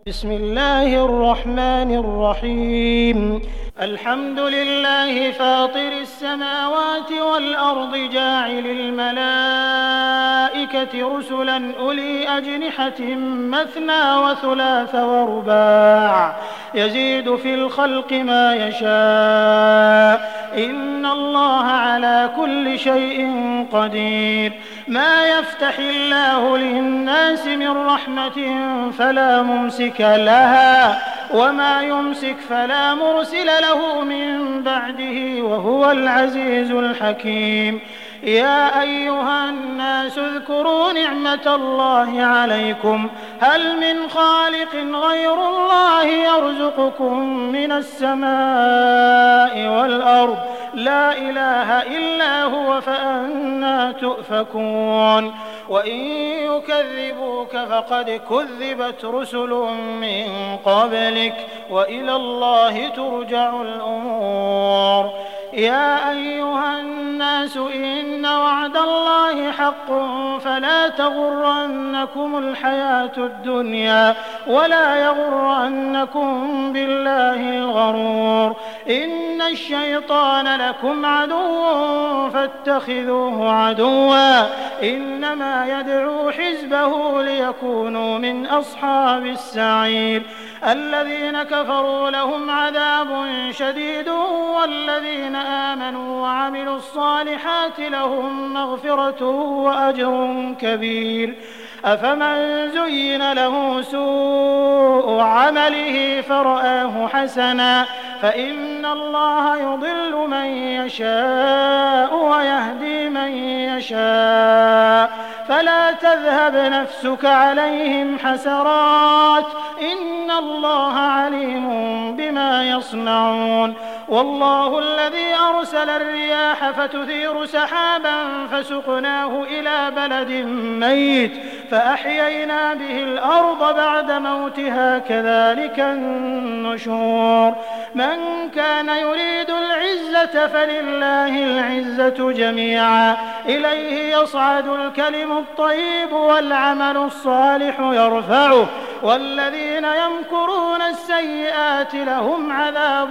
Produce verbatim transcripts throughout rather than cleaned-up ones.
بسم الله الرحمن الرحيم. الحمد لله فاطر السماوات والأرض جاعل الملائكة رسلا أولي أجنحة مثنى وثلاث ورباع يزيد في الخلق ما يشاء إن الله على كل شيء قدير. ما يفتح الله للناس من رحمة فلا ممسك لها وما يمسك فلا مرسل له من بعده وهو العزيز الحكيم. يا أيها الناس اذكروا نعمة الله عليكم هل من خالق غير الله يرزقكم من السماء والأرض لا إله إلا هو فأنى تؤفكون. وإن يكذبوك فقد كذبت رسل من قبلك وإلى الله ترجع الأمور. يا أيها الناس إن وعد الله حق فلا تغرنكم الحياة الدنيا ولا يغرنكم بالله الغرور. إن الشيطان لكم عدو فاتخذوه عدوا إنما يدعو حزبه ليكونوا من أصحاب السعير. الذين كفروا لهم عذاب شديد والذين آمنوا وعملوا الصالحات لهم مغفرة وأجر كبير. أفمن زين له سوء عمله فرآه حسنا فإن الله يضل من يشاء ويهدي من يشاء فلا تذهب نفسك عليهم حسرات إن الله عليم بما يصنعون. والله الذي أرسل الرياح فتثير سحابا فسقناه إلى بلد ميت فأحيينا به الأرض بعد موتها كذلك النشور. من كان يريد العزة فلله العزة جميعا إليه يصعد الكلم الطيب والعمل الصالح يرفعه والذين يمكرون السيئات لهم عذاب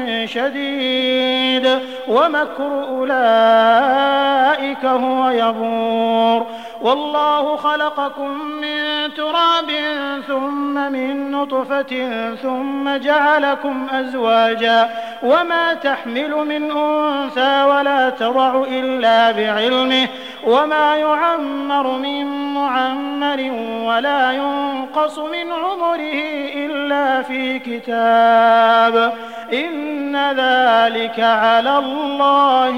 شديد ومكر أولئك هو يبور. والله خلقكم من تراب ثم من نطفة ثم جعلكم أزواجا وما تحمل من أنثى ولا تضع إلا بعلمه وما يعمر من معمر ولا ينقص من عمره إلا في كتاب إن ذلك على الله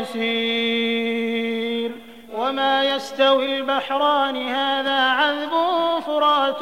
يسير. وما يستوي البحران هذا عذب فرات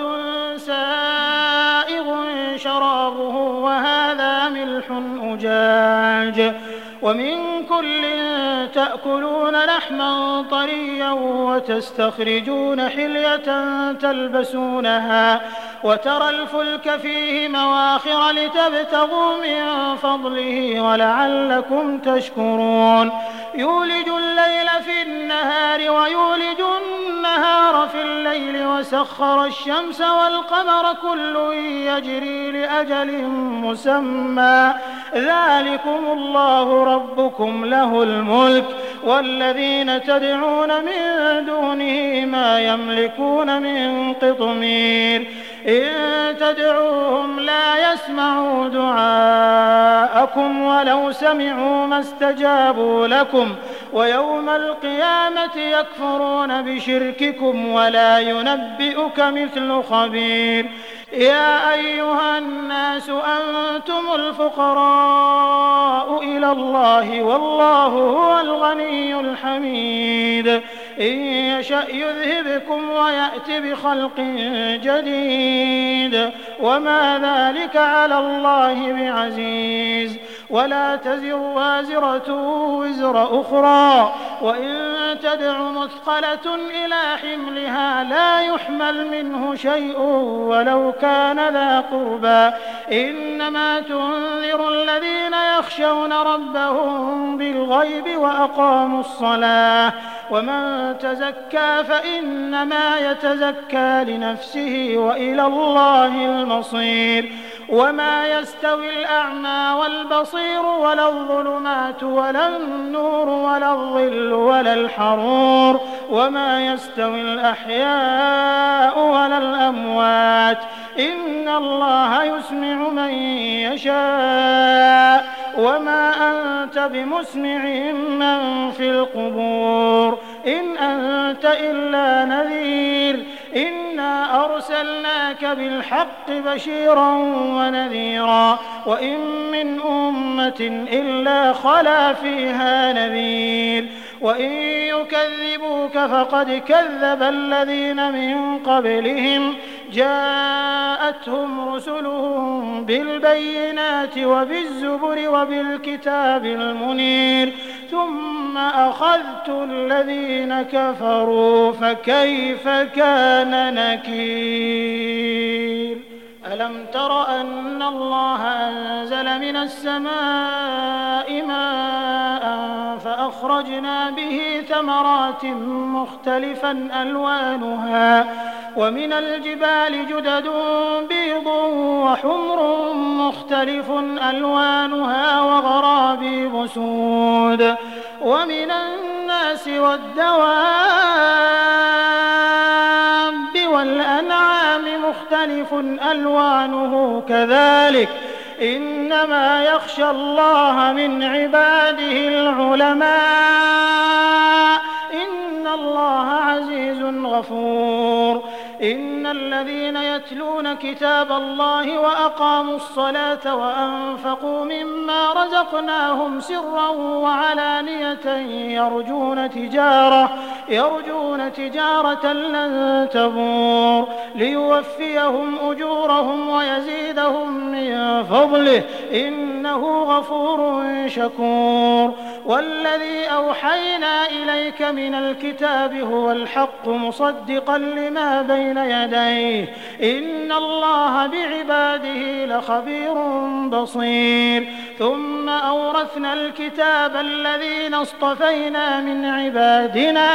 سائغ شرابه وهذا ملح أجاج ومن كل تأكلون لحما طريا وتستخرجون حلية تلبسونها وترى الفلك فيه مواخر لتبتغوا من فضله ولعلكم تشكرون. يولج الليل في النهار ويولج النهار في الليل وسخر الشمس والقمر كل يجري لأجل مسمى ذلكم الله ربكم له الملك والذين تدعون من دونه ما يملكون من قطمير. إن تدعوهم لا يسمعوا دعاءكم ولو سمعوا ما استجابوا لكم ويوم القيامة يكفرون بشرككم ولا ينبئك مثل خبير. يا أيها الناس أنتم الفقراء إلى الله والله هو الغني الحميد. إن يشأ يذهبكم ويأت بخلق جديد وما ذلك على الله بعزيز. ولا تزر وازرة وزر أخرى وإن تدع مثقلة إلى حملها لا يحمل منه شيء ولو كان ذا قربى إنما تنذر الذين يخشون ربهم بالغيب وأقاموا الصلاة ومن تزكى فإنما يتزكى لنفسه وإلى الله المصير وما يستوي الأعمى والبصير ولا الظلمات ولا النور ولا الظل ولا الحرور وما يستوي الأحياء ولا الأموات إن الله يسمع من يشاء وما أنت بمسمع من في القبور إن أنت إلا نذير إنا أرسلناك بالحق بشيرا ونذيرا وإن من أمة إلا خلا فيها نذير وإن يكذبوك فقد كذب الذين من قبلهم جاءتهم رسلهم بالبينات وبالزبر وبالكتاب المنير ثم أخذت الذين كفروا فكيف كان نكير ألم تر أن الله أنزل من السماء ماء فأخرجنا به ثمرات مختلفا ألوانها ومن الجبال جدد بيض وحمر مختلف ألوانها وغرابيب سود ومن الناس والدواب والأنعام مختلف ألوانه كذلك إنما يخشى الله من عباده العلماء إن الله عزيز غفور إن الذين يتلون كتاب الله وأقاموا الصلاة وأنفقوا مما رزقناهم سرا وعلانية يرجون تجارة يرجون تجارة لن تبور ليوفيهم أجورهم ويزيدهم من فضله إنه غفور شكور والذي أوحينا إليك من الكتاب هو الحق مصدقا لما بين يديه إن الله بعباده لخبير بصير ثم أورثنا الكتاب الذين اصطفينا من عبادنا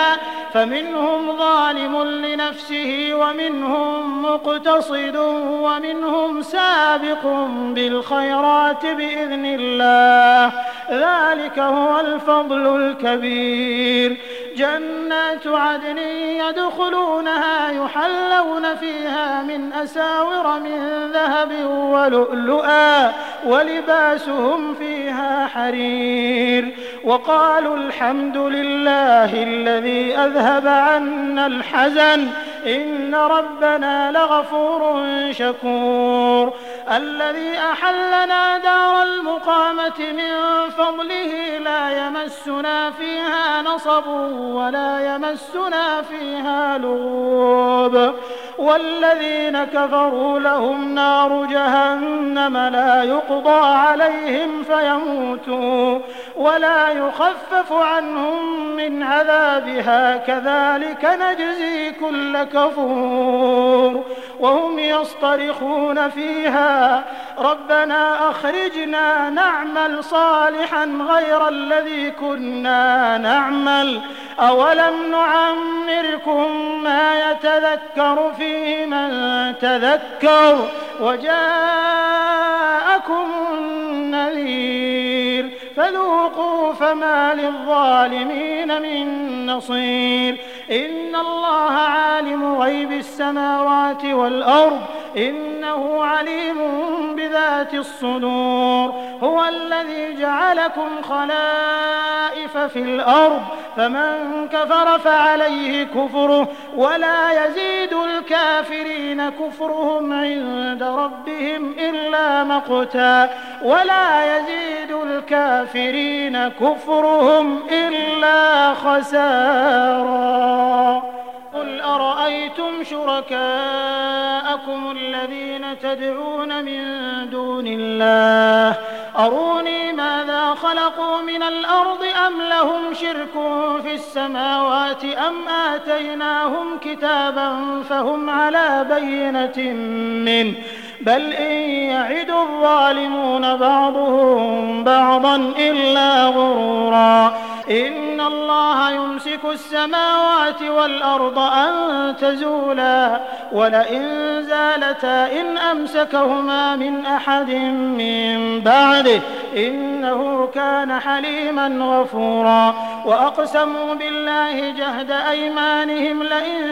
فمنهم ظالم لنفسه ومنهم مقتصد ومنهم سابق بالخيرات بإذن الله ذلك هو الفضل الكبير جنات عدن يدخلونها يحلون فيها من أساور من ذهب ولؤلؤا ولباسهم فيها حرير وقالوا الحمد لله الذي أذهب عنا الحزن إن ربنا لغفور شكور الذي أحلنا دار المقامة من فضله لا يمسنا فيها نصب ولا يمسنا فيها لغوب والذين كفروا لهم نار جهنم لا يقضى عليهم فيموتوا ولا يخفف عنهم من عذابها كذلك نجزي كل كفور وهم يصطرخون فيها ربنا أخرجنا نعمل صالحا غير الذي كنا نعمل أولم نعمركم ما يتذكر فيه من تذكر وجاءكم النذير فذوقوا فما للظالمين من نصير إن الله عالم غيب السماوات والأرض إنه عليم بذات الصدور هو الذي جعلكم خلائف في الأرض فمن كفر فعليه كفره ولا يزيد الكافرين كفرهم عند ربهم إلا مقتا ولا يزيد الكافرين كفرهم إلا خسارا قل أرأيتم شركاءكم الذين تدعون من دون الله أروني ماذا خلقوا من الأرض أم لهم شرك في السماوات أم آتيناهم كتابا فهم على بينة منه بل إن يعد الظالمون بعضهم بعضا إلا غرورا إن الله يمسك السماوات والأرض أن تزولا ولئن زالتا إن أمسكهما من أحد من بعده إنه كان حليما غفورا وأقسموا بالله جهد أيمانهم لئن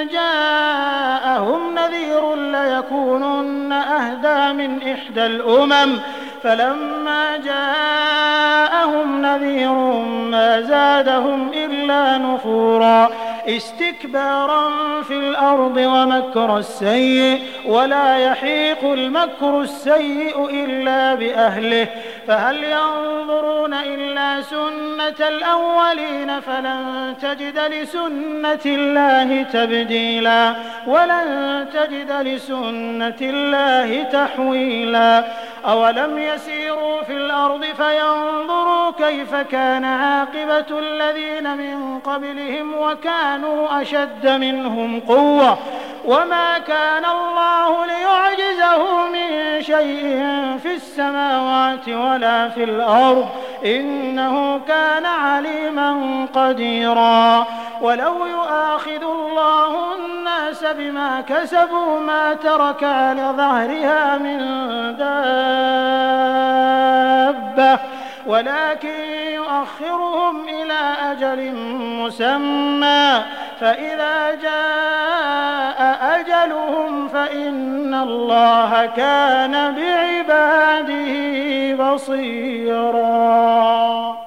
جاءهم نذير ليكونن أهدى من إحدى الأمم فلما جاءهم نذير ما زادهم إلا نفورا استكبارا في الأرض ومكر السيء ولا يحيق المكر السيء إلا بأهله فهل ينظرون إلا سنة الأولين فلن تجد لسنة الله تبديلا ولن تجد لسنة الله تحويلا أولم يسيروا في الأرض فينظروا كيف كان عاقبة الذين من قبلهم وكانوا أشد منهم قوة وما كان الله ليعجزه من شيء في السماوات ولا في الأرض إنه كان عليما قديرا ولو يؤاخذ الله الناس بما كسبوا ما ترك على ظهرها من دابة ولكن يؤخرهم إلى أجل مسمى فإذا جاء أجلهم فإن الله كان بعباده بصيرا.